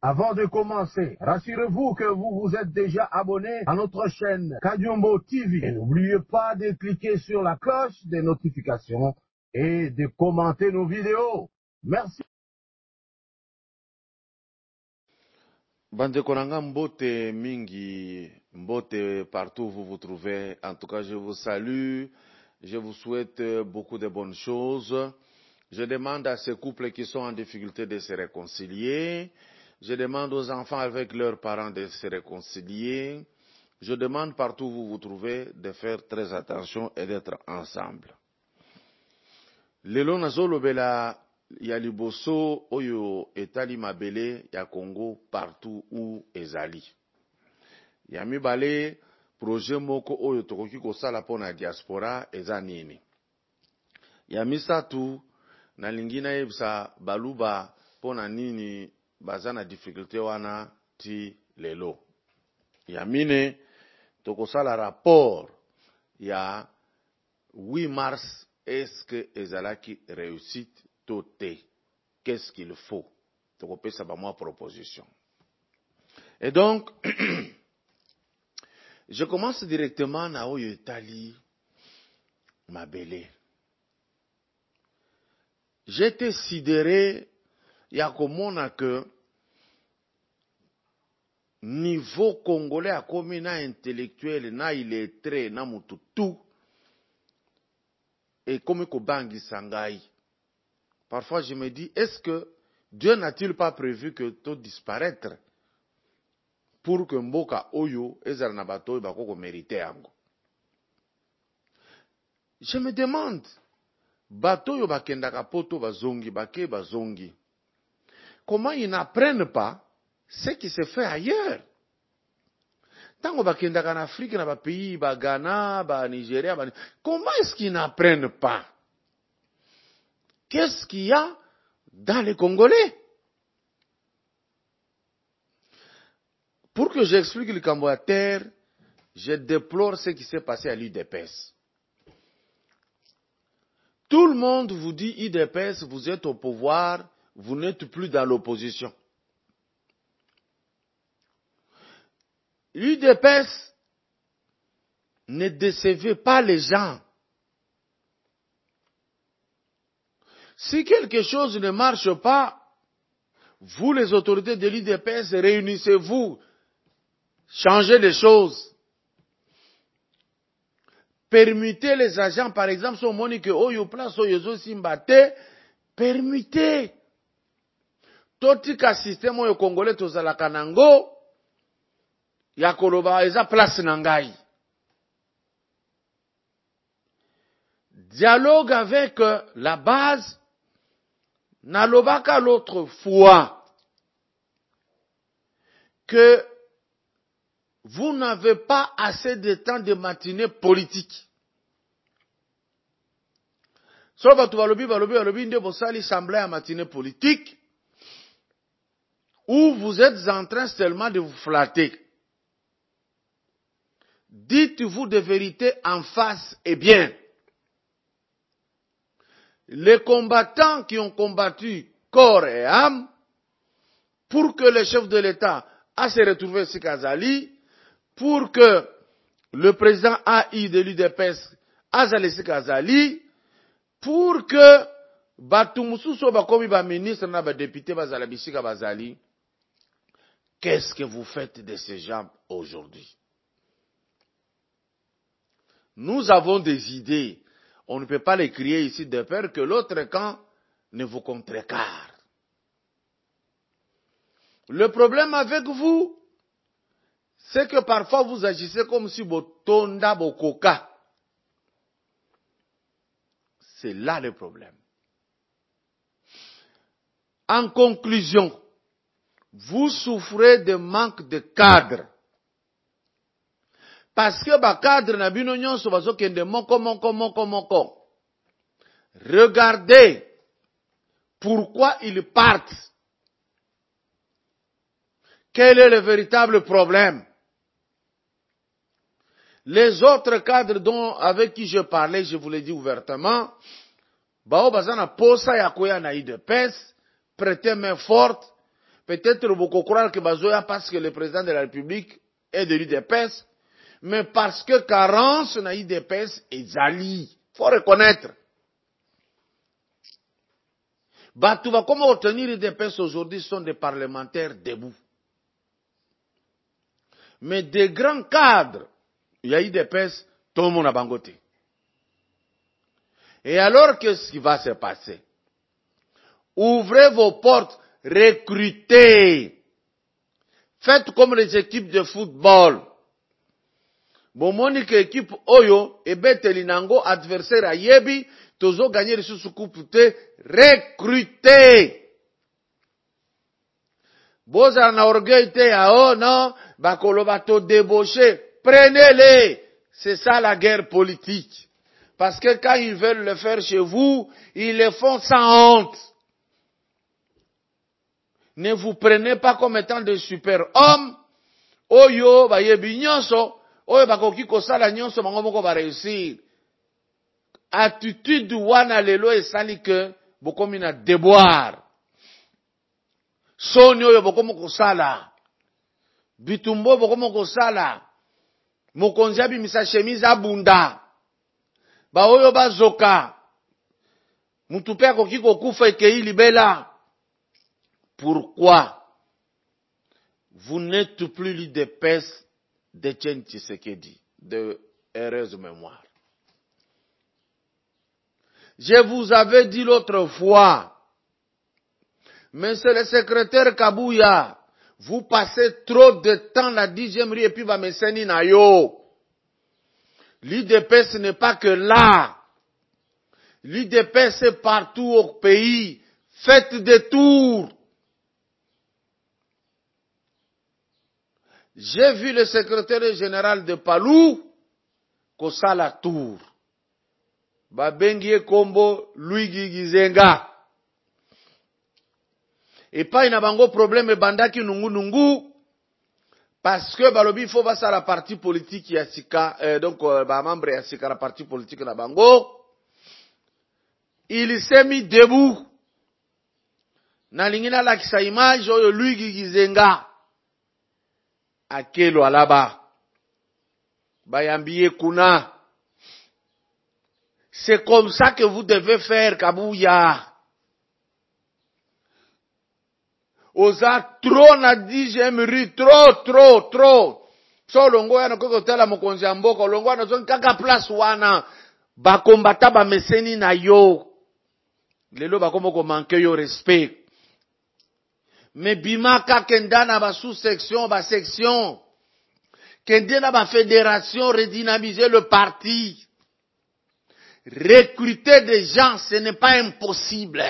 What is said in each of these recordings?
Avant de commencer, rassurez-vous que vous vous êtes déjà abonné à notre chaîne Kadiombo TV. Et n'oubliez pas de cliquer sur la cloche des notifications et de commenter nos vidéos. Merci. Bande Konanga Mbote Mingi, Mbote partout où vous vous trouvez. En tout cas, je vous salue. Je vous souhaite beaucoup de bonnes choses. Je demande à ces couples qui sont en difficulté de se réconcilier. Je demande aux enfants avec leurs parents de se réconcilier. Je demande partout où vous vous trouvez de faire très attention et d'être ensemble. Lelo nazolobela ya liboso oyo etali mabele ya Congo partout où ezali. Ya mibale projet moko oyo tokoki kosala pona diaspora eza nini. Ya misatu nalingi nayebisa baluba pona nini baza na difficulté wana ti lelo. Ya mine tokosala rapport ya 8 mars. Est-ce que ezalaki réussite toté? Qu'est-ce qu'il faut? Tokopé ça ba moi proposition. Et donc je commence directement na oyo etali mabele. J'étais sidéré ya komona que niveau congolais a komi na intellectuel na illettré na mututu et comme kobangi sangai. Parfois je me dis, est-ce que Dieu n'a-t-il pas prévu que tout disparaître pour que mboka oyo ezala na bato bakoko mérité yango? Je me demande, bato yo bakendaka poto bazongi, bake bazongi, comment ils n'apprennent pas ce qui se fait ailleurs? Tango bakendaka en Afrique, na ba pays, ba Ghana, ba Nigeria, comment est-ce qu'ils n'apprennent pas? Qu'est-ce qu'il y a dans les Congolais? Pour que j'explique le Camboater, je déplore ce qui s'est passé à l'UDPS. Tout le monde vous dit UDPS, vous êtes au pouvoir, vous n'êtes plus dans l'opposition. L'UDPS ne décevait pas les gens. Si quelque chose ne marche pas, vous les autorités de l'UDPS, réunissez-vous, changez les choses. Permettez les agents, par exemple, si on moni que oyo place oyo simbate, permettez. Totika système oyo congolais tozalaka nango, ya koloba eza place nangai. Dialogue avec la base, nalobaka l'autre fois que vous n'avez pas assez de temps de matinée politique. So batu balobi nde bosali semblé à matinée politique où vous êtes en train seulement de vous flatter. Dites-vous de vérité en face et bien. Les combattants qui ont combattu corps et âme pour que le chef de l'État a se retrouvé ici Kazali, pour que le président AI de l'UDPS a laissé Kazali, pour que Batumususo bakomi ba ministre na ba député bazala bisika bazali. Qu'est-ce que vous faites de ces gens aujourd'hui? Nous avons des idées. On ne peut pas les crier ici de peur que l'autre camp ne vous contrecarre. Le problème avec vous, c'est que parfois vous agissez comme si botonda bokoka. C'est là le problème. En conclusion, vous souffrez de manque de cadre. Parce que ba cadre na bino nyonso bazokende moko. Regardez pourquoi ils partent. Quel est le véritable problème? Les autres cadres avec qui je parlais, je vous l'ai dit ouvertement, bao bazana posa ya koya na UDPS, prêter main forte, Peut-être beaucoup croire que bazoya parce que le président de la République est de l'UDPS, mais parce que carence na UDPS et Zali. Faut reconnaître. Batouva, comment obtenir l'UDPS aujourd'hui sont des parlementaires debout. Mais des grands cadres, il y a UDPS, tout le monde a bangoté. Et alors, qu'est-ce qui va se passer? Ouvrez vos portes, recrutez. Faites comme les équipes de football. Bon, monique équipe Oyo, et Betelinango, adversaire à Yebi, tozo gagner les sous-coupe, recrutez. Boza na orgueil te, oh non, bakolo bato débauché, prenez-les. C'est ça la guerre politique. Parce que quand ils veulent le faire chez vous, ils le font sans honte. Ne vous prenez pas comme étant des super-hommes. Oyo, ba yebi nyonso, oyo bakoki kosala nyonso bango moko ba réussir. Attitude wana lelo esali que bokomi na déboire. Soni oyo bokomo kosala. Bitumbo bokomo kosala. Mokonzi abimisa chemise abunda. Ba oyo bazoka. Mutu pe akoki kokufa ekei libela. Pourquoi? Vous n'êtes plus l'UDPS d'Etienne Tshisekedi, de heureuse mémoire. Je vous avais dit l'autre fois, monsieur le secrétaire Kabouya, vous passez trop de temps la 10e rue et puis va me seni na yo. L'UDPS n'est pas que là. L'UDPS est partout au pays. Faites des tours. J'ai vu le secrétaire général de Palou, Kosala Tour. Babengie Kombo, Luigi Gizenga. Et pas une abango problème bandaki nungu, parce que balobi faut basa la partie politique yasika, donc ba membre yasika la partie politique na bango. Il s'est mis debout. Na lingina la kisa image oyo Luigi Gizenga. Akelo alaba. Bayambiye kuna. C'est comme ça que vous devez faire, Kabouya. Oza trop na 10e rue, trop. So longo ya nako kotala mokonzi ya mboka, longo ya nazo kaka place wana. Bakombata ba meseni na yo. Lelo bakomo ko manque yo respect. Mais bimaka kendana ba sous-section, ba section. Kendana ba fédération, redynamiser le parti. Recruter des gens, ce n'est pas impossible.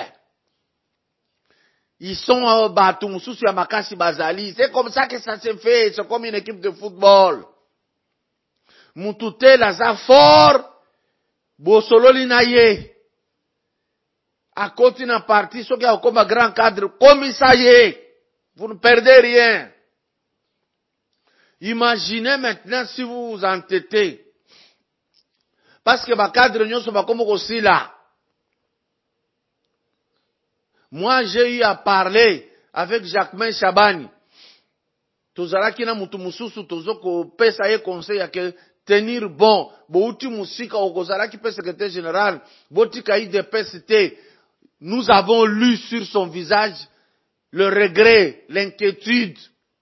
Ils sont à Batumusu sur Makasi Bazali. C'est comme ça que ça se fait. C'est comme une équipe de football. Moutouté laza fort. Bosolo linaye. À côté d'un parti, ceux qui ont comme un grand cadre, comme ça y est. Vous ne perdez rien. Imaginez maintenant si vous vous entêtez. Parce que ma cadre n'y sont pas comme aussi là. Moi, j'ai eu à parler avec Jacquemain Chabani. Tozala kina mutu mususu tozo ko pesa ye conseil ya que tenir bon. Bouti musika okozala ki pesa secrétaire général. Boti kai de PST. Nous avons lu sur son visage le regret, l'inquiétude.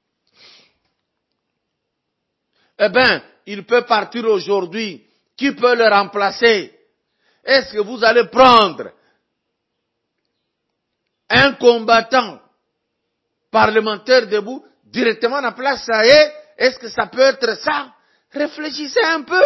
Eh ben, il peut partir aujourd'hui. Qui peut le remplacer? Est-ce que vous allez prendre un combattant parlementaire debout directement à la place, ça y est? Est-ce que ça peut être ça? Réfléchissez un peu.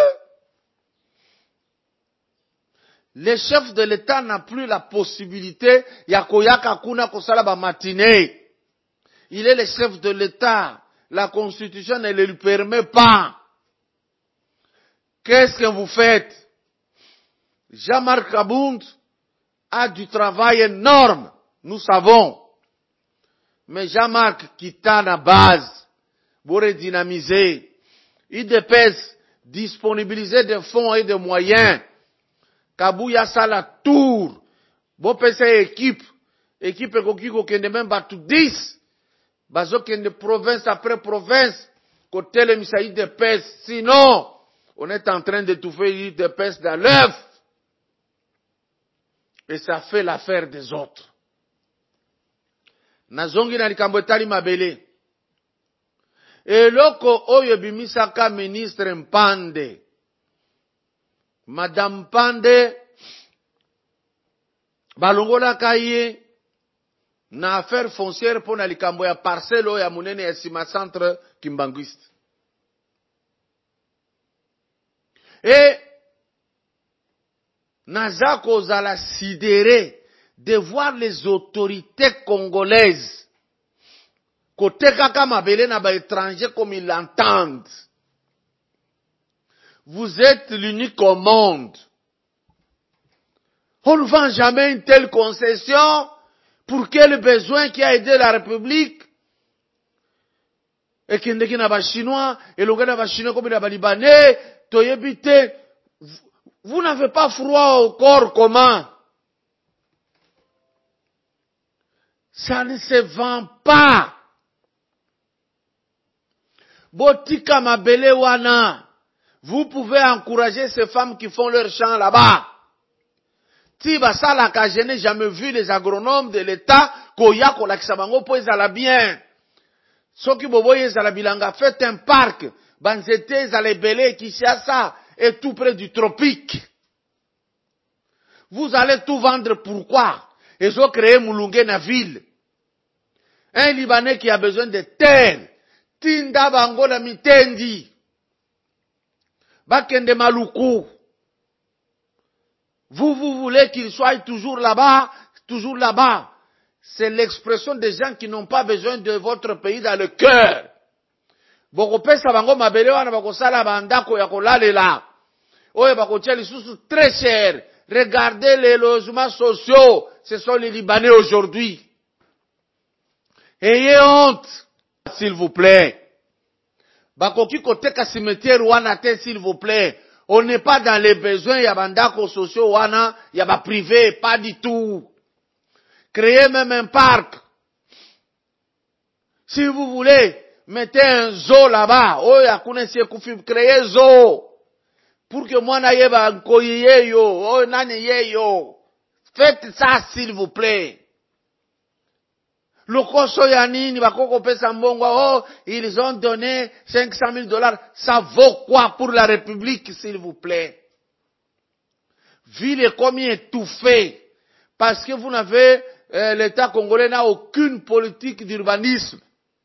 Le chef de l'État n'a plus la possibilité, yakoyaka kuna kosala ba matinée. Il est le chef de l'État. La Constitution ne le lui permet pas. Qu'est-ce que vous faites? Jean-Marc Abound a du travail énorme. Nous savons. Mais Jean-Marc quitta la base pour redynamiser. Il dépêche disponibiliser des fonds et des moyens. Kabouya Sala Tour. Bon, équipe. Équipe Kokiko Kende même battu 10. bazokende province après province, côté le misaï d'épaisse. Sinon, on est en train d'étouffer d'épaisse dans l'œuf. Et ça fait l'affaire des autres. Nazongi na likambo etali mabele. Eloko oyo bimisaka ministre Mpande. Madame Mpande, balongolaka ye na affaire foncière pour na likambo ya parcelle oyo ya munene ya sima centre Kimbanguiste. Et naza kozala sidéré de voir les autorités congolaises côté kaka mabele na ba étranger comme ils l'entendent. Vous êtes l'unique au monde. On ne vend jamais une telle concession pour quel besoin qui a aidé la République. Et qui n'a pas chinois, et le gars n'a pas chinois comme il n'a pas libanais, toyebite. Vous n'avez pas froid au corps comment? Ça ne se vend pas. Botika mabele wana. Vous pouvez encourager ces femmes qui font leur champ là-bas. Tiba salaka, je n'ai jamais vu les agronomes de l'État koya kolakisa bango po ezala bien. Soki boboye ezala bilanga, faites un parc. Banzete ezala ebele Kinshasa et tout près du tropique. Vous allez tout vendre pourquoi? Ils ont créé Moulungue na ville. Un Libanais qui a besoin de terre. Tinda bango na mitendi. Bakende Maluku. Vous voulez qu'il soit toujours là-bas, toujours là-bas. C'est l'expression des gens qui n'ont pas besoin de votre pays dans le cœur. Bokopesa bango mabele wana bakosala bandako ya kolalela. Oye bakotia lisusu très cher. Regardez les logements sociaux. Ce sont les Libanais aujourd'hui. Ayez honte, s'il vous plaît. Bakoki koteka cimetière wana te, s'il vous plaît. On n'est pas dans les besoins ya bandako sociaux wana, ya ba privé, pas du tout. Créez même un parc. Si vous voulez, mettez un zoo là-bas. Oh, ya kunesi kufi, créez zoo. Pour que moi n'aille pas nkoye yo, oh nani yo. Faites ça s'il vous plaît. Lokoso ya nini bakoko pesa mbongo, oh ils ont donné 500 000 $. Ça vaut quoi pour la République s'il vous plaît? Ville est comme étouffée parce que vous n'avez l'État congolais n'a aucune politique d'urbanisme.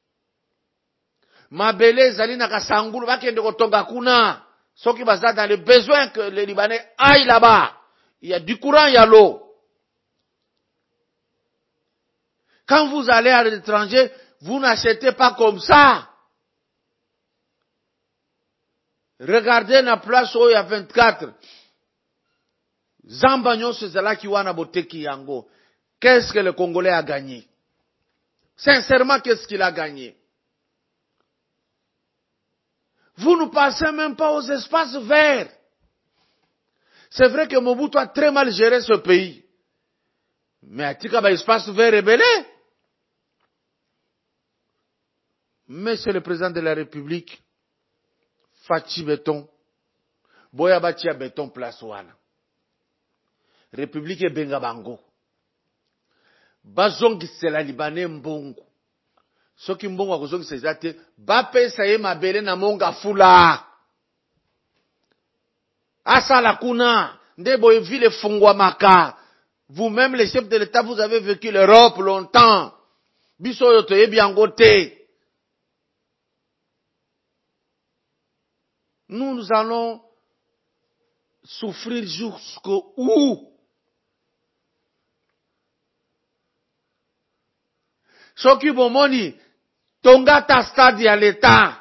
Mabele zali na kasangulu bakende kotonga kuna. Soki baza dans les besoins que les Libanais aillent là-bas. Il y a du courant, il y a l'eau. Quand vous allez à l'étranger, vous n'achetez pas comme ça. Regardez la place où il y a 24. Zambagnon Sezala Kiwana Boteki Yango. Qu'est-ce que le Congolais a gagné? Sincèrement, qu'est-ce qu'il a gagné? Vous ne passez même pas aux espaces verts. C'est vrai que Mobutu a très mal géré ce pays. Mais a-t-il qu'un espace vert rebelle? Mais c'est le président de la République. Fachi Béton. Boya Batia Béton place wana. République Benga Bango. Bazongi c'est la Libanais mbongo. Soki mbongo akozongi c'est zate. Bapesa ye mabele na monga fula. Asa la kuna. Ndebo ville fungwa maka. Vous-même les chefs de l'État vous avez vécu l'Europe longtemps. Biso yoto ye biangote. Nous allons souffrir jusqu'où? Soki bomoni, tongata stade ya l'État.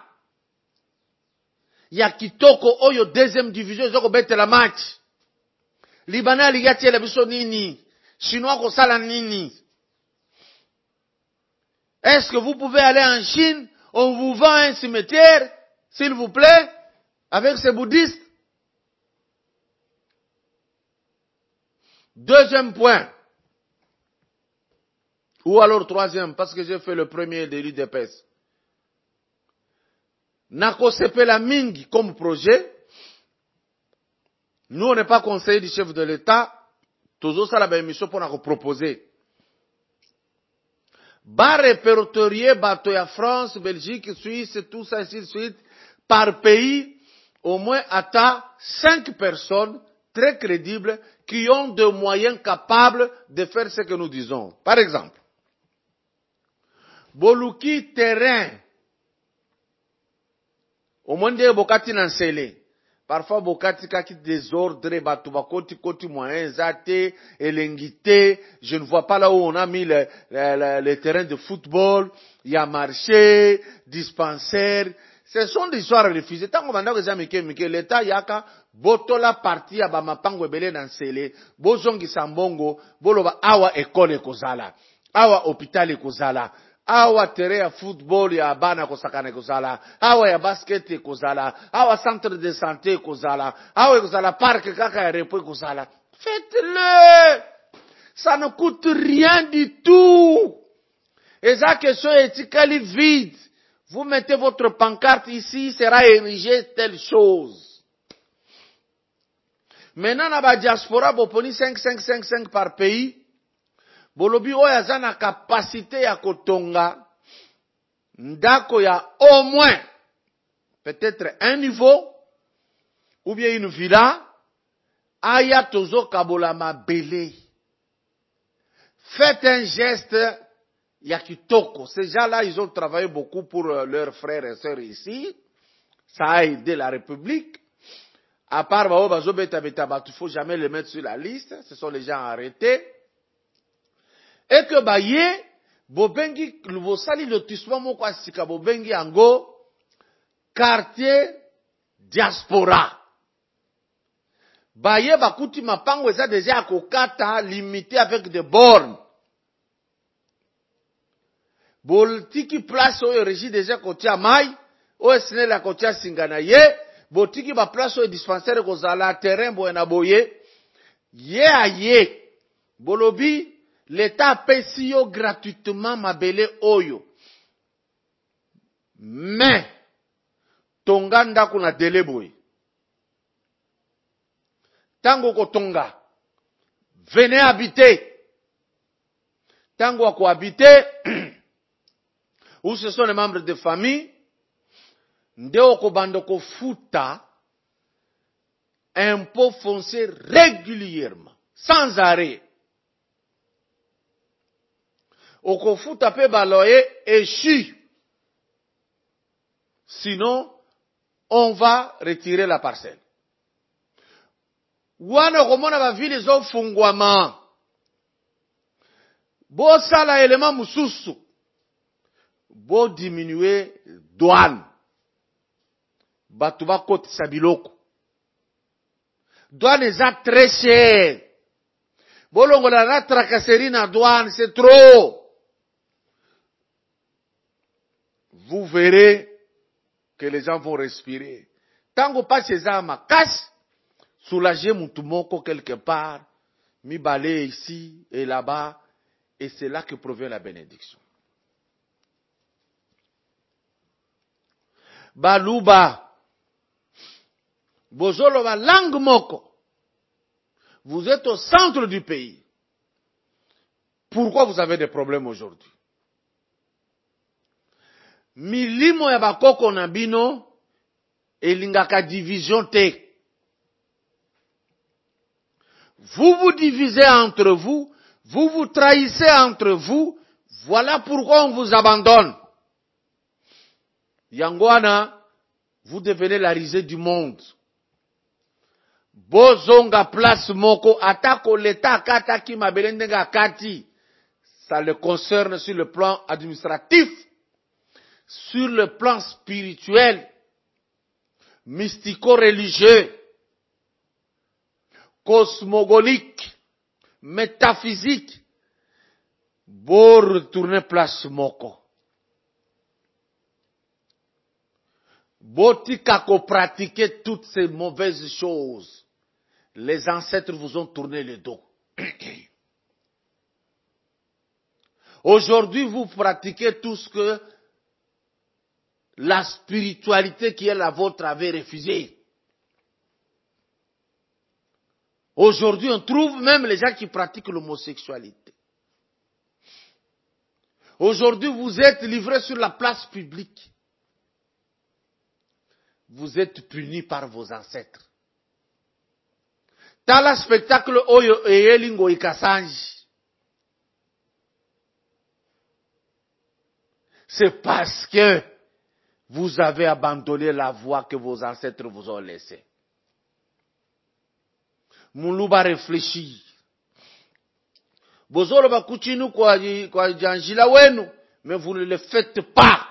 Ya kitoko oyo deuxième division zoko bete la match. Libanais ligati la biso nini? Chinois ko sala nini? Est-ce que vous pouvez aller en Chine? On vous vend un cimetière, s'il vous plaît? Avec ces bouddhistes. Deuxième point. Ou alors troisième, parce que j'ai fait le premier de l'UDPS. Nako Sepela Mingi comme projet. Nous, on n'est pas conseiller du chef de l'État. Toujours ça, la émission pour nous proposer. Ba répertorier bateau à France, Belgique, Suisse, tout ça, ainsi de suite, par pays, au moins à 5 personnes très crédibles qui ont des moyens capables de faire ce que nous disons. Par exemple, Boluki terrain, au moins de Bokati Nansele. Parfois, Bokati kaki désordre, Batouba koti moyen, zate, elengite. Je ne vois pas là où on a mis le terrain de football. Il y a marché, dispensaire. Ce sont des histoires refusées. Tant qu'on va que l'État yaka, botola parti à Bamapango ebele Nansele, bozongi sambongo, boloba awa école kozala, awa hôpital kozala. Awa terrain ya football ya bana kosakana kozala, awa ya basket kozala, awa centre de santé kozala, awa kozala parc kaka ya repos kozala. Faites-le! Ça ne coûte rien du tout. Et ça question est vide. Vous mettez votre pancarte ici, sera érigé telle chose. Maintenant, na ba diaspora boponi 5 par pays. Bolobi oyo aza na capacité ya kotonga ndako ya au moins peut-être un niveau ou bien une villa aya tozo kabola mabele. Faites un geste ya kitoko. Ces gens-là, ils ont travaillé beaucoup pour leurs frères et sœurs ici. Ça a aidé la République. À part bazo beta il faut jamais les mettre sur la liste. Ce sont les gens arrêtés. Et que baye bobengi vosali lotissement moko asika bobengi ango quartier diaspora. Baye bakuti mapango eza déjà akokata limité avec des bornes. Boltiki place oyo régie déjà kotia mai, oyo sinela kotia singana ye, botiki ba place oyo dispensaire kozala terrain boena boye. Ye aye bolobi l'État pesi yo gratuitement mabele oyo. Mais, tonga ndako na délai boy. Tango ko tonga, venez habiter. Tango ako habiter, ou ce sont les membres de famille, ndeo ko bando ko futa, impôt foncier régulièrement, sans arrêt. Okofuta pe baloye échu. Sinon, on va retirer la parcelle. Wana komona ba ville zo fungwama. Bo sala élément mususu. Bo diminuer douane. Batu ba kotisa biloko. Douane eza très cher. Bolongola na tracasserie na douane, c'est trop. Vous verrez que les gens vont respirer. Tango pas chez ma casse, soulager moutoumoko quelque part, mi balai ici et là-bas, et c'est là que provient la bénédiction. Baluba, bozolo ba langue moko. Vous êtes au centre du pays. Pourquoi vous avez des problèmes aujourd'hui? Milimo ya bakoko na bino elingaka division te. Vous vous divisez entre vous, vous vous trahissez entre vous, voilà pourquoi on vous abandonne. Yangwana, vous devenez la risée du monde. Bozonga place moko atako l'État kataki mabelendenga kati. Ça le concerne sur le plan administratif, sur le plan spirituel, mystico-religieux, cosmogonique, métaphysique. Bon, retourner place moko. Botika ko pratiquer toutes ces mauvaises choses. Les ancêtres vous ont tourné le dos. Aujourd'hui, vous pratiquez tout ce que la spiritualité qui est la vôtre avait refusé. Aujourd'hui, on trouve même les gens qui pratiquent l'homosexualité. Aujourd'hui, vous êtes livrés sur la place publique. Vous êtes punis par vos ancêtres. Tala spectacle oyo eyelingo ikasanji. C'est parce que vous avez abandonné la voie que vos ancêtres vous ont laissée. Muluba réfléchit. Bozolo bakuchinu kwa janjila wenu, mais vous ne le faites pas.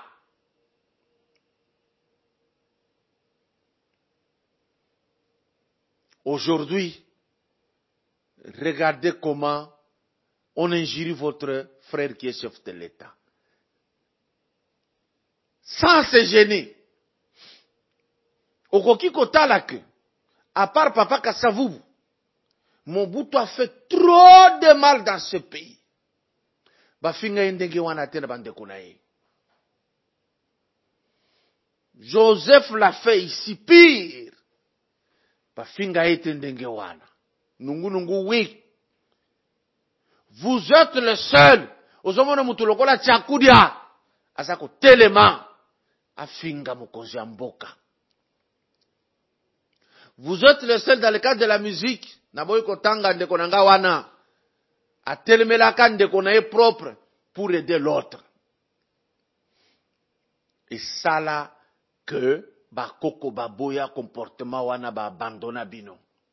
Aujourd'hui, regardez comment on injurie votre frère qui est chef de l'État. Sans se gêner. Okoki kotala que, à part Papa Kasavubu, Mobutu a fait trop de mal dans ce pays. Bafinga indenge wana tena bandeko na ye. Joseph l'a fait ici pire. Bafinga ete ndenge wana. Nungu oui. Vous êtes le seul. Ozomona mutu lokola Tchakudia. Asako telema. Afinga mokonzi ya mboka. Vous êtes le seul dans le cadre de la musique. Naboyi kotanga ndeko nanga wana. Atelemelaka ndeko na ye propre pour aider l'autre. Et ça là que bakoko baboya comportement wana ba abandona bino.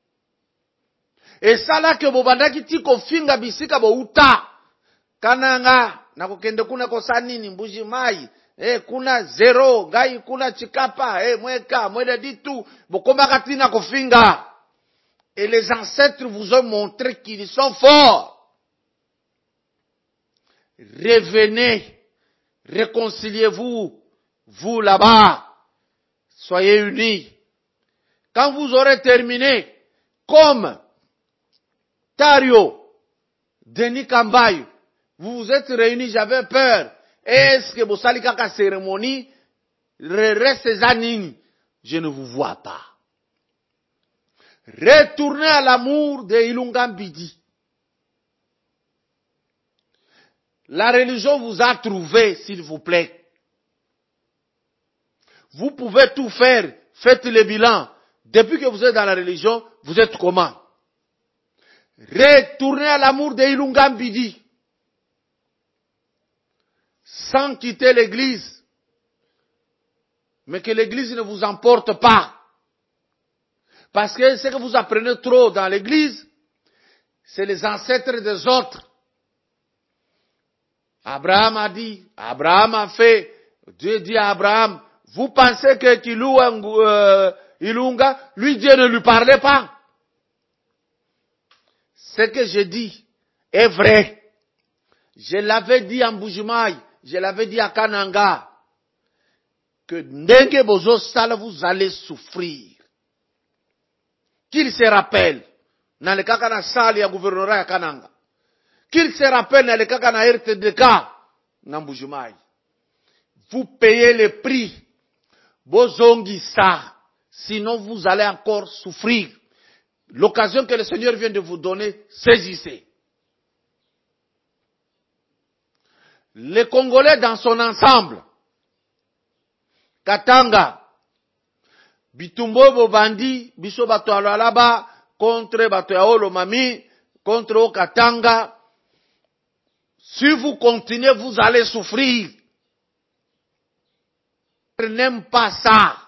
Et ça là que bobandaki tiko finga bisika bo uta. Kananga nakokende kuna kosanini mbuji mai. Kuna zero, gai kuna chikapa, mweka, mwede ditu, bokoma katina kofinga. Et les ancêtres vous ont montré qu'ils sont forts. Revenez, réconciliez-vous, vous là-bas, soyez unis. Quand vous aurez terminé, comme Tario, Denis Kambayu, vous vous êtes réunis, j'avais peur. Est-ce que vous salez kaka cérémonie, reste zanini, je ne vous vois pas. Retournez à l'amour de Ilunga Mbidi. La religion vous a trouvé, s'il vous plaît. Vous pouvez tout faire, faites le bilan. Depuis que vous êtes dans la religion, vous êtes comment? Retournez à l'amour de Ilunga Mbidi. Sans quitter l'église. Mais que l'église ne vous emporte pas. Parce que ce que vous apprenez trop dans l'église, c'est les ancêtres des autres. Abraham a dit, Abraham a fait, Dieu dit à Abraham, vous pensez que Ilunga, lui Dieu ne lui parlait pas. Ce que je dis est vrai. Je l'avais dit à Mbujimaï, je l'avais dit à Kananga, que Ndenge Bozo Sala vous allez souffrir. Qu'il se rappelle, dans le cas na sali ya gouvernorat ya Kananga, qu'il se rappelle dans le cas na RTDK, na Mbujimaï, vous payez le prix, Bozongi ça, sinon vous allez encore souffrir. L'occasion que le Seigneur vient de vous donner, saisissez. Les Congolais dans son ensemble, Katanga, Bitumbo Bobandi, Biso Bato Alalaba, contre Bato Yaolo Mami, contre Katanga. Si vous continuez, vous allez souffrir. N'aime pas ça.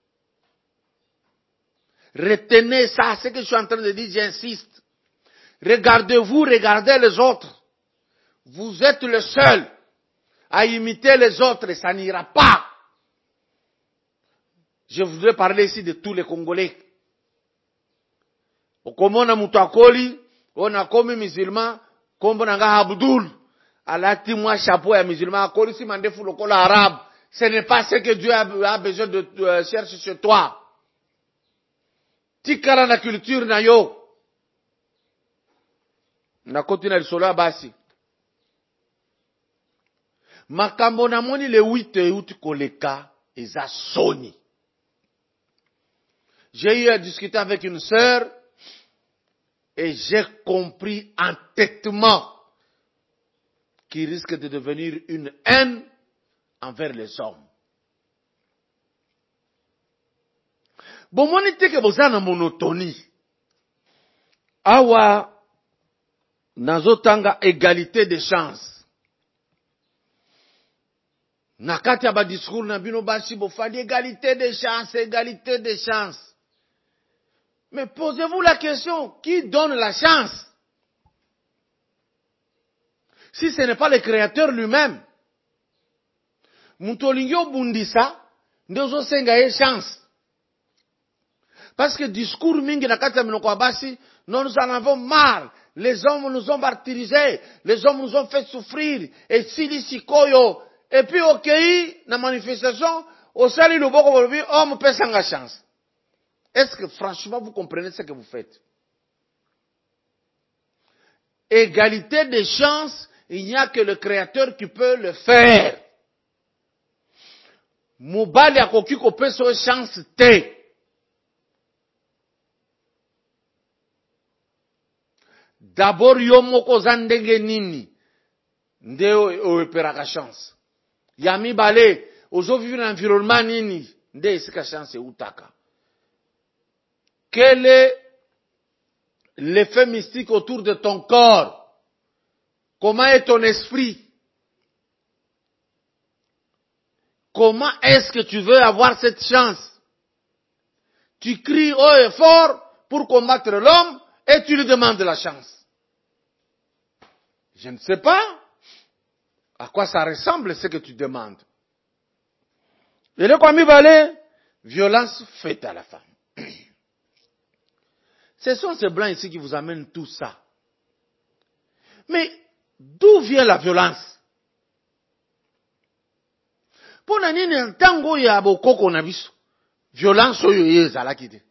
Retenez ça, c'est ce que je suis en train de dire, j'insiste. Regardez-vous, regardez les autres. Vous êtes le seul à imiter les autres et ça n'ira pas. Je voudrais parler ici de tous les Congolais. Okomona Moutakoli, on a comme musulman, comme Nanga Abdul, alati moi chapeau à musulman, akoli si mandefou le kola arabe. Ce n'est pas ce que Dieu a besoin de chercher chez toi. Tikala na culture na yo. Na kotina lisolo basi. Makambo na moni le 8 août koleka eza soni. J'ai eu à discuter avec une sœur et j'ai compris entêtement qui risque de devenir une haine envers les hommes. Bon, moi, n'était que vous en monotonie. Awa, nazotanga égalité des chances. Nakati aba discours na bino basi bofali égalité des chances, égalité des chances. Mais posez-vous la question, qui donne la chance? Si ce n'est pas le Créateur lui-même. Mutolingyo bundisa, ndezo senga ye chance. Parce que discours mingi na kati ya minoko ya basi, nous en avons marre. Les hommes nous ont martyrisés, les hommes nous ont fait souffrir, et sili sikoyo. Et puis au pays, na manifestation, au sali luboko bolobi, homme pesanga chance. Est-ce que franchement vous comprenez ce que vous faites? Égalité des chances, il n'y a que le Créateur qui peut le faire. Mobali akoki kopesa chance te. D'abord yo moko zandenge nini nde operaka chance. Yami bale ozo vivre dans environnement nini nde esika chance utaka. Quel est l'effet mystique autour de ton corps? Comment est ton esprit? Comment est-ce que tu veux avoir cette chance? Tu cries haut et fort pour combattre l'homme et tu lui demandes la chance. Je ne sais pas à quoi ça ressemble ce que tu demandes. Et le commis balai, violence faite à la femme. Ce sont ces blancs ici qui vous amènent tout ça. Mais d'où vient la violence? Pour nini ntango ya bokoko na biso, violence oyo ezalaki te.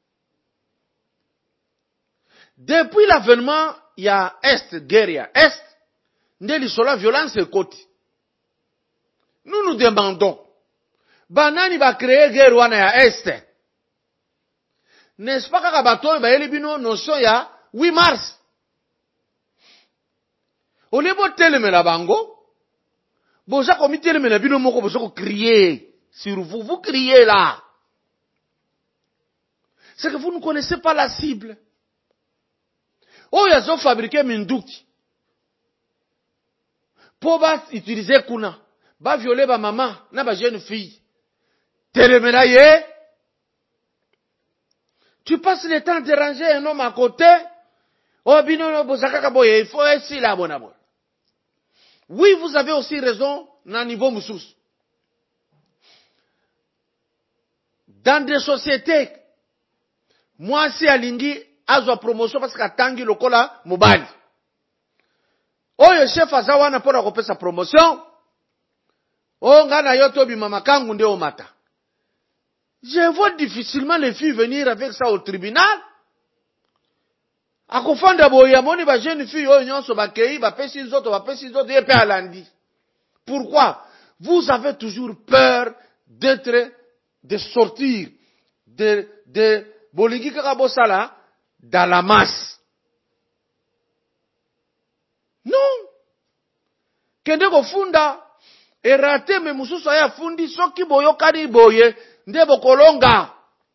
Depuis l'avènement, il y a Est, guerre, il y a Est, nde la violence est côté. Nous nous demandons, banani va créer guerre wana ya Est. N'est-ce pas kaka bato ba elibino notion ya 8 mars? Olebo telemela bango, boza komi telemela bino moko boza ko crier sur vous, vous criez là. C'est que vous ne connaissez pas la cible. Oh, ils ont fabriqué minduki. Pour utiliser kuna, ba violer ba maman, na ba jeune fille. Telemela ye. Tu passes le temps de déranger un homme à côté. Oh, binono bozaka boye, il faut essayer la bonne abon. Oui, vous avez aussi raison, na niveau moussous. Dans des sociétés, moi, si alingi, azwa promotion parce qu'atangi lokola mobali. Oh, le chef azawa na pora kope sa promotion. Oh, ngana yoto bi mamakangu nde omata. Je vois difficilement les filles venir avec ça au tribunal. Akofanda boya moni ba jeune fille oyo nyonso ba kei ba pesi zoto yepe alandi. Pourquoi? Vous avez toujours peur de sortir de bolingi kaka bosala dans la masse. Non. Kende ko funda erate me mususu ya fundi soki boyokani boye nde bokolonga.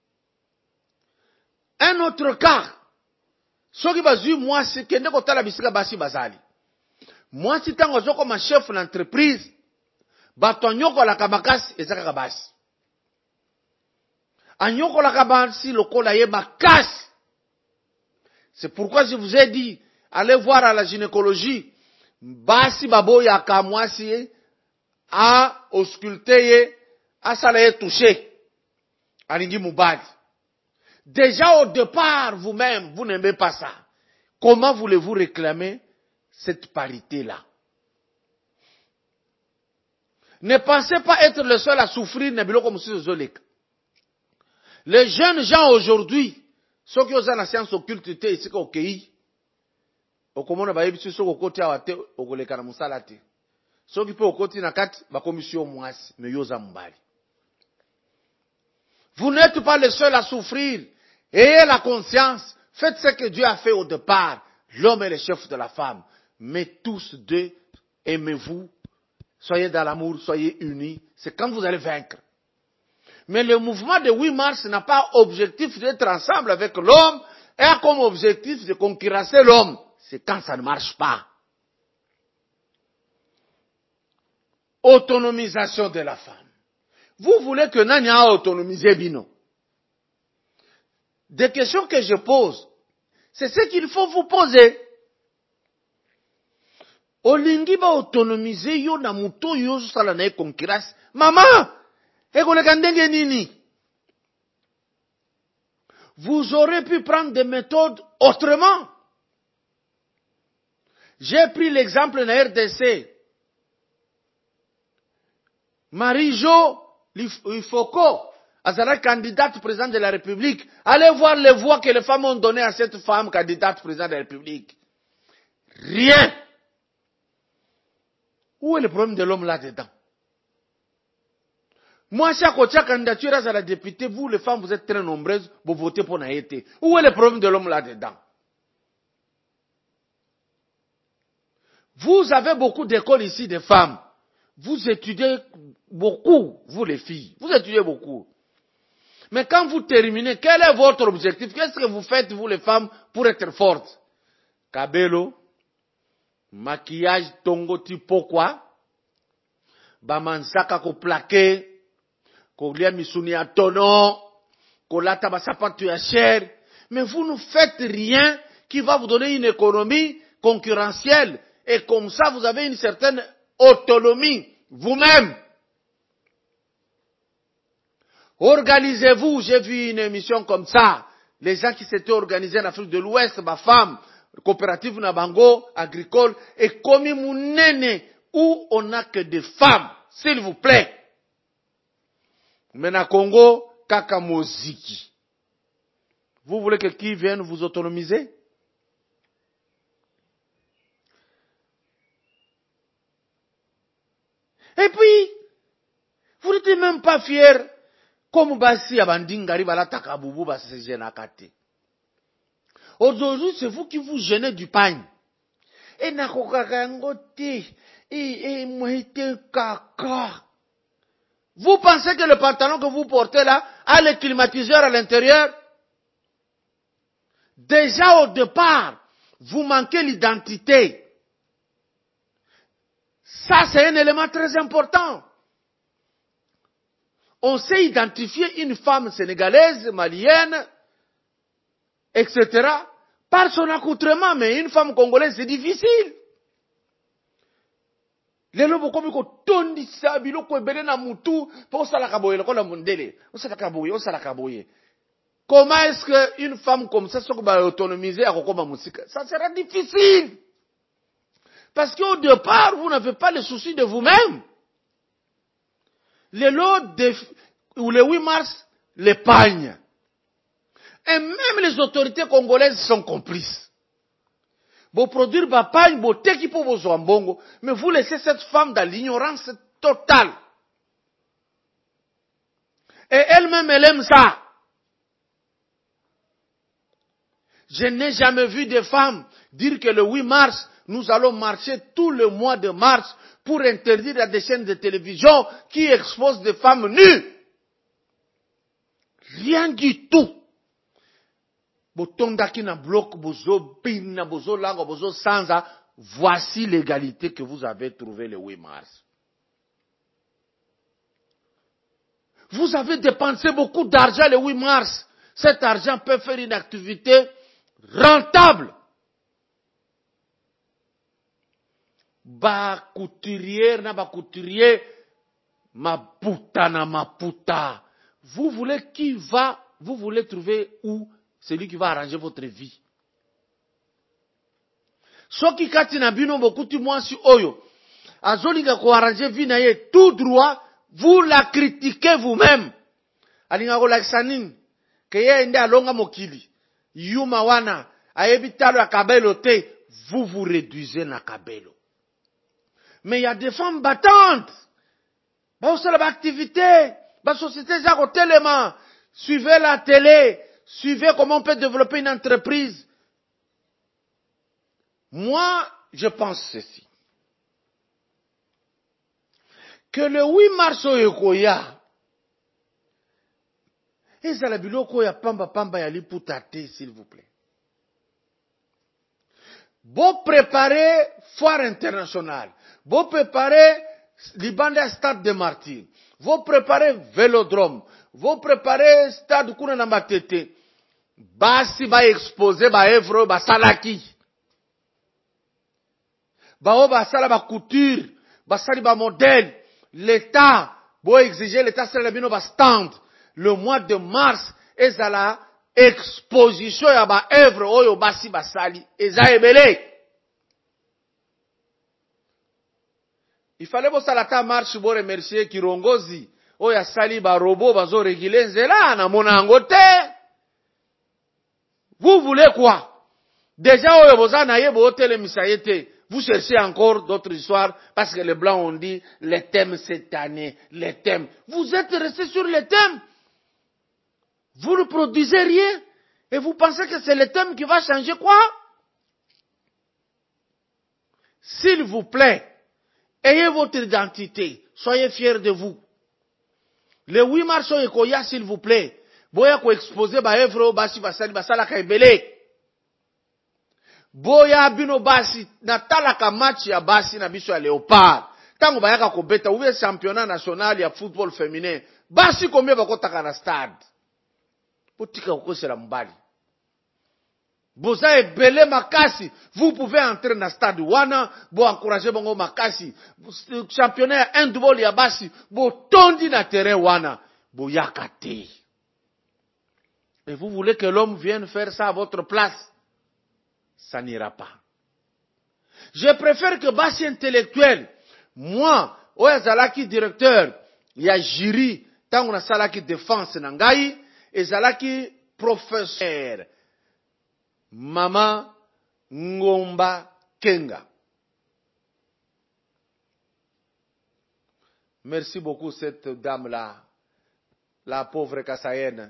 Un autre cas. Soki bazui mwasi kende ko tala bisika basi bazali. Mwasi tango zoko ma chef d'entreprise bato nyoko la kabakasi ezaka basi. Anyoko la kabasi lokola ye makasi. C'est pourquoi je vous ai dit, allez voir à la gynécologie, basi baboya ka mwasi a ausculter a salaye touché alingi mubali. Déjà au départ, vous-même, vous n'aimez pas ça. Comment voulez-vous réclamer cette parité-là? Ne pensez pas être le seul à souffrir. Les jeunes gens aujourd'hui, ceux qui ont la science occulte, ici au pays, au commun, au côté à au musala. Ce qui peut au côté na kati, ba commission mwasi, mais yoza mbali. Vous n'êtes pas les seuls à souffrir. Ayez la conscience. Faites ce que Dieu a fait au départ. L'homme est le chef de la femme. Mais tous deux, aimez-vous. Soyez dans l'amour, soyez unis. C'est quand vous allez vaincre. Mais le mouvement de 8 mars n'a pas objectif d'être ensemble avec l'homme et a comme objectif de concurrencer l'homme. C'est quand ça ne marche pas. Autonomisation de la femme. Vous voulez que Nanya autonomise Bino. Des questions que je pose, c'est ce qu'il faut vous poser. Olingi ba autonomiser yo na muto yo sala na concurrence. Maman, ekoleka ndenge nini? Vous aurez pu prendre des méthodes autrement. J'ai pris l'exemple de la RDC. Marie-Jo Ifoko, Azara candidate présidente de la République. Allez voir les voix que les femmes ont données à cette femme candidate présidente de la République. Rien. Où est le problème de l'homme là-dedans? Moi, chaque candidature à la députée, vous les femmes, vous êtes très nombreuses, vous votez pour Naïté. Où est le problème de l'homme là-dedans? Vous avez beaucoup d'écoles ici de femmes. Vous étudiez beaucoup, vous les filles. Vous étudiez beaucoup. Mais quand vous terminez, quel est votre objectif? Qu'est-ce que vous faites, vous les femmes, pour être fortes? Kabelo, maquillage, tongoti, pourquoi? Bamansaka ko plaqué, ko lia misuni à tonon, ko lata basapatu ya cher. Mais vous ne faites rien qui va vous donner une économie concurrentielle. Et comme ça, vous avez une certaine autonomie, vous-même. Organisez-vous. J'ai vu une émission comme ça. Les gens qui s'étaient organisés en Afrique de l'Ouest, ma femme, coopérative Nabango, agricole, et comme Mounene, où on n'a que des femmes, s'il vous plaît. Mais na Congo, Kaka Moziki. Vous voulez que qui vienne vous autonomiser? Et puis, vous n'êtes même pas fiers. Comme Bassi Abandingari Bala Takaboubou Bassi Genakate. Aujourd'hui, c'est vous qui vous gênez du pain. Et Nakokakangote, et Moïte Kaka. Vous pensez que le pantalon que vous portez là a le climatiseur à l'intérieur? Déjà au départ, vous manquez l'identité. Ça, c'est un élément très important. On sait identifier une femme sénégalaise, malienne, etc. par son accoutrement, mais une femme congolaise, c'est difficile. Lelo bokomi ko tondisa biloko ebele na mutu po sala kaboye lokola mundele. On sala kaboye. Comment est-ce qu'une femme comme ça va autonomiser à Kokoma Moussika? Ça sera difficile. Parce qu'au départ, vous n'avez pas le souci de vous-même. Les lots ou le 8 mars l'épargnent. Et même les autorités congolaises sont complices. Vous produire bapagne, vous teki pour vos ambongo, mais vous laissez cette femme dans l'ignorance totale. Et elle-même, elle aime ça. Je n'ai jamais vu de femmes dire que le 8 mars, nous allons marcher tout le mois de mars pour interdire à des chaînes de télévision qui exposent des femmes nues. Rien du tout. Voici l'égalité que vous avez trouvée le 8 mars. Vous avez dépensé beaucoup d'argent le 8 mars. Cet argent peut faire une activité rentable. Ba couturière na ba couturier, ma puta na ma puta. Vous voulez vous voulez trouver où celui qui va arranger votre vie. Soki kati na bino bokuti mwasi oyo, azolinga ko arranger vie na ye tout droit, vous la critiquez vous-même. Alinga ko laksanin, ke ye ende alonga mokili. Yuma wana, ayebi talo ya kabelo te, vous vous réduisez na kabelo. Mais il y a des femmes battantes. Bah, c'est l'activité. Bah, société, ça, au tellement. Suivez la télé. Suivez comment on peut développer une entreprise. Moi, je pense ceci. Que le 8 mars au Yokoya, et ça la biloko ya pamba ya liputate, s'il vous plaît. Vous préparez foire internationale. Vous préparez Libanda Stade de Martyrs. Vous préparez Vélodrome. Vous préparez Stade Kuna Namatete. Basi ba exposer ba œuvre ba salaki. Ba sala ba couture, ba sali ba modèle. L'État, bo exiger l'État sala bino ba stand. Le mois de mars, ezala exposition ya ba œuvre oyo basi ba sali. Eza ebele. Il fallait bo salata marche bo remercier Kirongozi. Oya sali ba robot bazo réguler nzela na mona ngote. Vous voulez quoi? Déjà oyo boza na ye bo hôtel misayete. Vous cherchez encore d'autres histoires parce que les blancs ont dit les thèmes cette année, les thèmes. Vous êtes restés sur les thèmes. Vous ne produisez rien et vous pensez que c'est le thème qui va changer quoi? S'il vous plaît, ayez votre identité. Soyez fiers de vous. Le 8 mars au Ekoya, s'il vous plaît. Boya ko exposer ba œuvre basi basali basala ka ebele. Boya bino basi na talaka match ya basi na biso ya Léopard. Tango bayaka ko beta ou championnat national ya football féminin. Basi combien bakotaka na stade. Potika kokosela mbali. Boza ebele makasi, vous pouvez entrer na stade wana, bo encourager bongo makasi. Championnat ya handball ya basi, bo tondi na terrain wana, bo yakate. Et vous voulez que l'homme vienne faire ça à votre place? Ça n'ira pas. Je préfère que basi intellectuel, moi, oya zalaki directeur, ya jury, tango na salaki défense na ngai, et zalaki professeur. Mama Ngomba Kenga. Merci beaucoup cette dame-là, la pauvre Kassaïenne,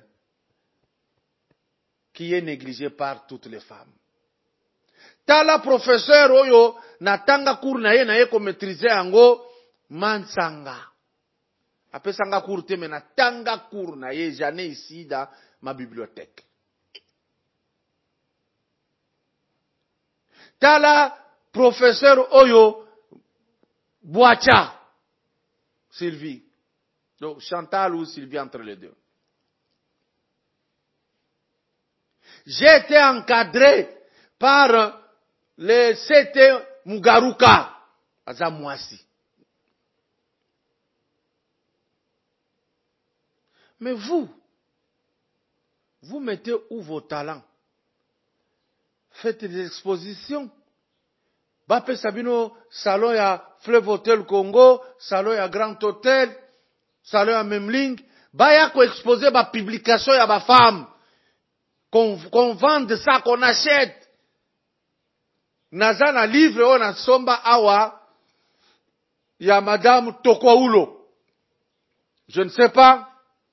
qui est négligée par toutes les femmes. Tala professeur oyo natanga cours na ye ko maîtriser ango mansanga. Apesanga cours te mais natanga cours na ye j'en ai ici dans ma bibliothèque. Tala professeur Oyo Boacha Sylvie. Donc Chantal ou Sylvie entre les deux. J'ai été encadré par le CT Mugaruka Azamouassi. Mais vous mettez où vos talents? Faites des expositions. Bape Sabino, salon ya Fleuve Hotel Congo, salon ya Grand Hotel, salon ya Memling. Baya ko exposer ba publication ya ba femme. Qu'on vende ça, qu'on achète. Nazana livre on a somba awa ya Madame Tokoulo. Je ne sais pas.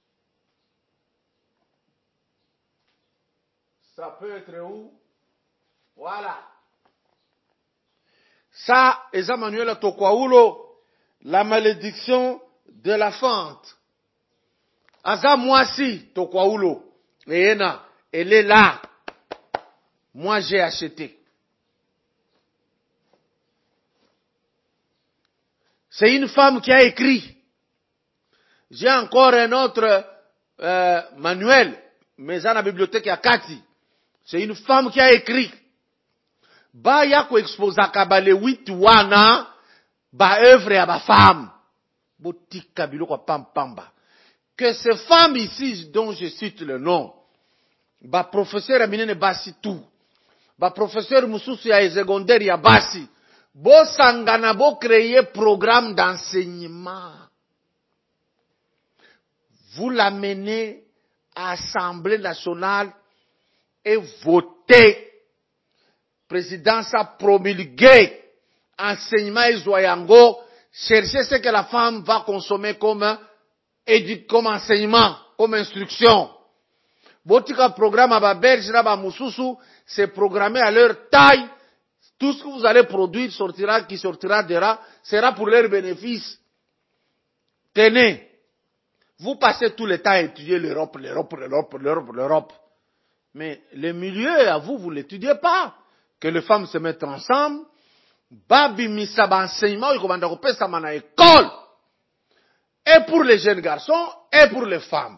Ça peut être où? Voilà. Ça, Eza Manuel Tokoulo, la malédiction de la fente. Aza Moisi Tokoulo. Et elle est là. Moi, j'ai acheté. C'est une femme qui a écrit. J'ai encore un autre manuel, mais dans la bibliothèque à Kati. C'est une femme qui a écrit. Ba yako exposaka ba le 8 wana ba œuvre ya ba femme. Botika biloko pampamba. Que ces femmes ici dont je cite le nom, ba professeur aminene basi tout. Ba professeur mususu ya secondaire ya basi. Bo sangana bo créer programme d'enseignement. Vous l'amenez à l'Assemblée nationale et votez. Présidence a promulgué enseignement Izoyango, chercher ce que la femme va consommer comme enseignement, comme instruction. Botika programme à Babel, Jiraba Moussousou, c'est programmé à leur taille. Tout ce que vous allez produire qui sortira de là, sera pour leur bénéfice. Tenez, vous passez tout le temps à étudier l'Europe. Mais le milieu, à vous, vous l'étudiez pas. Que les femmes se mettent ensemble, babi misaba enseignement, ils commandent à ça à école. Et pour les jeunes garçons, et pour les femmes.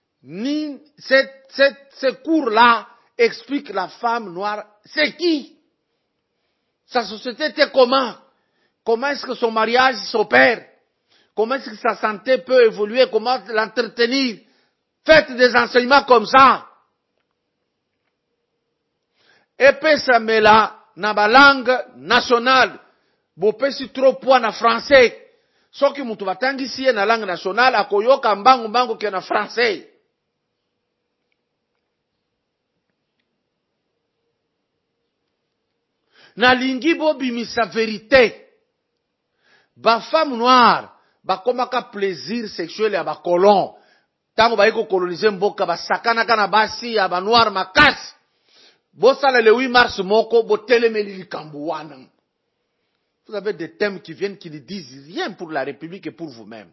Ce cours-là explique la femme noire, c'est qui? Sa société était comment? Comment est-ce que son mariage s'opère? Comment est-ce que sa santé peut évoluer? Comment l'entretenir? Faites des enseignements comme ça. Et puis ça met là, dans la langue nationale. Bopesi trop poids na français. Soki mutu batangisi na langue nationale, akoyoka mbangu ke na français. Na lingi bo bimisa vérité. Ba femme noire, ba komaka plaisir sexuel ya ba colon. Tango ba yiko coloniser mboka ba sakana kana basi ya ba noir makasi. Bosala le 8 mars moko bo telemeli likambu wana. Vous avez des thèmes qui viennent qui ne disent rien pour la République et pour vous-même.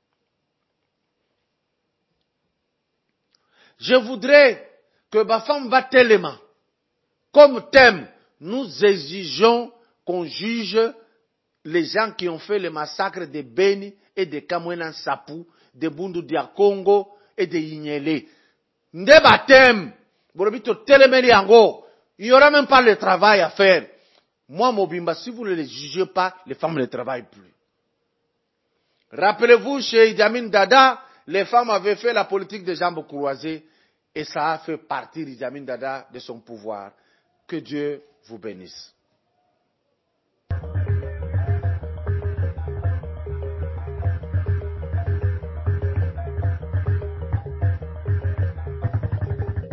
Je voudrais que ma femme va tellement. Comme thème, nous exigeons qu'on juge les gens qui ont fait le massacre de Beni et de Kamwena Sapou, de Bundu Dia Congo et de Inyele. Ndeba thème, borobito telemeli ango. Il n'y aura même pas le travail à faire. Moi, Mobimba, si vous ne les jugez pas, les femmes ne travaillent plus. Rappelez-vous, chez Idi Amin Dada, les femmes avaient fait la politique des jambes croisées et ça a fait partir Idi Amin Dada de son pouvoir. Que Dieu vous bénisse.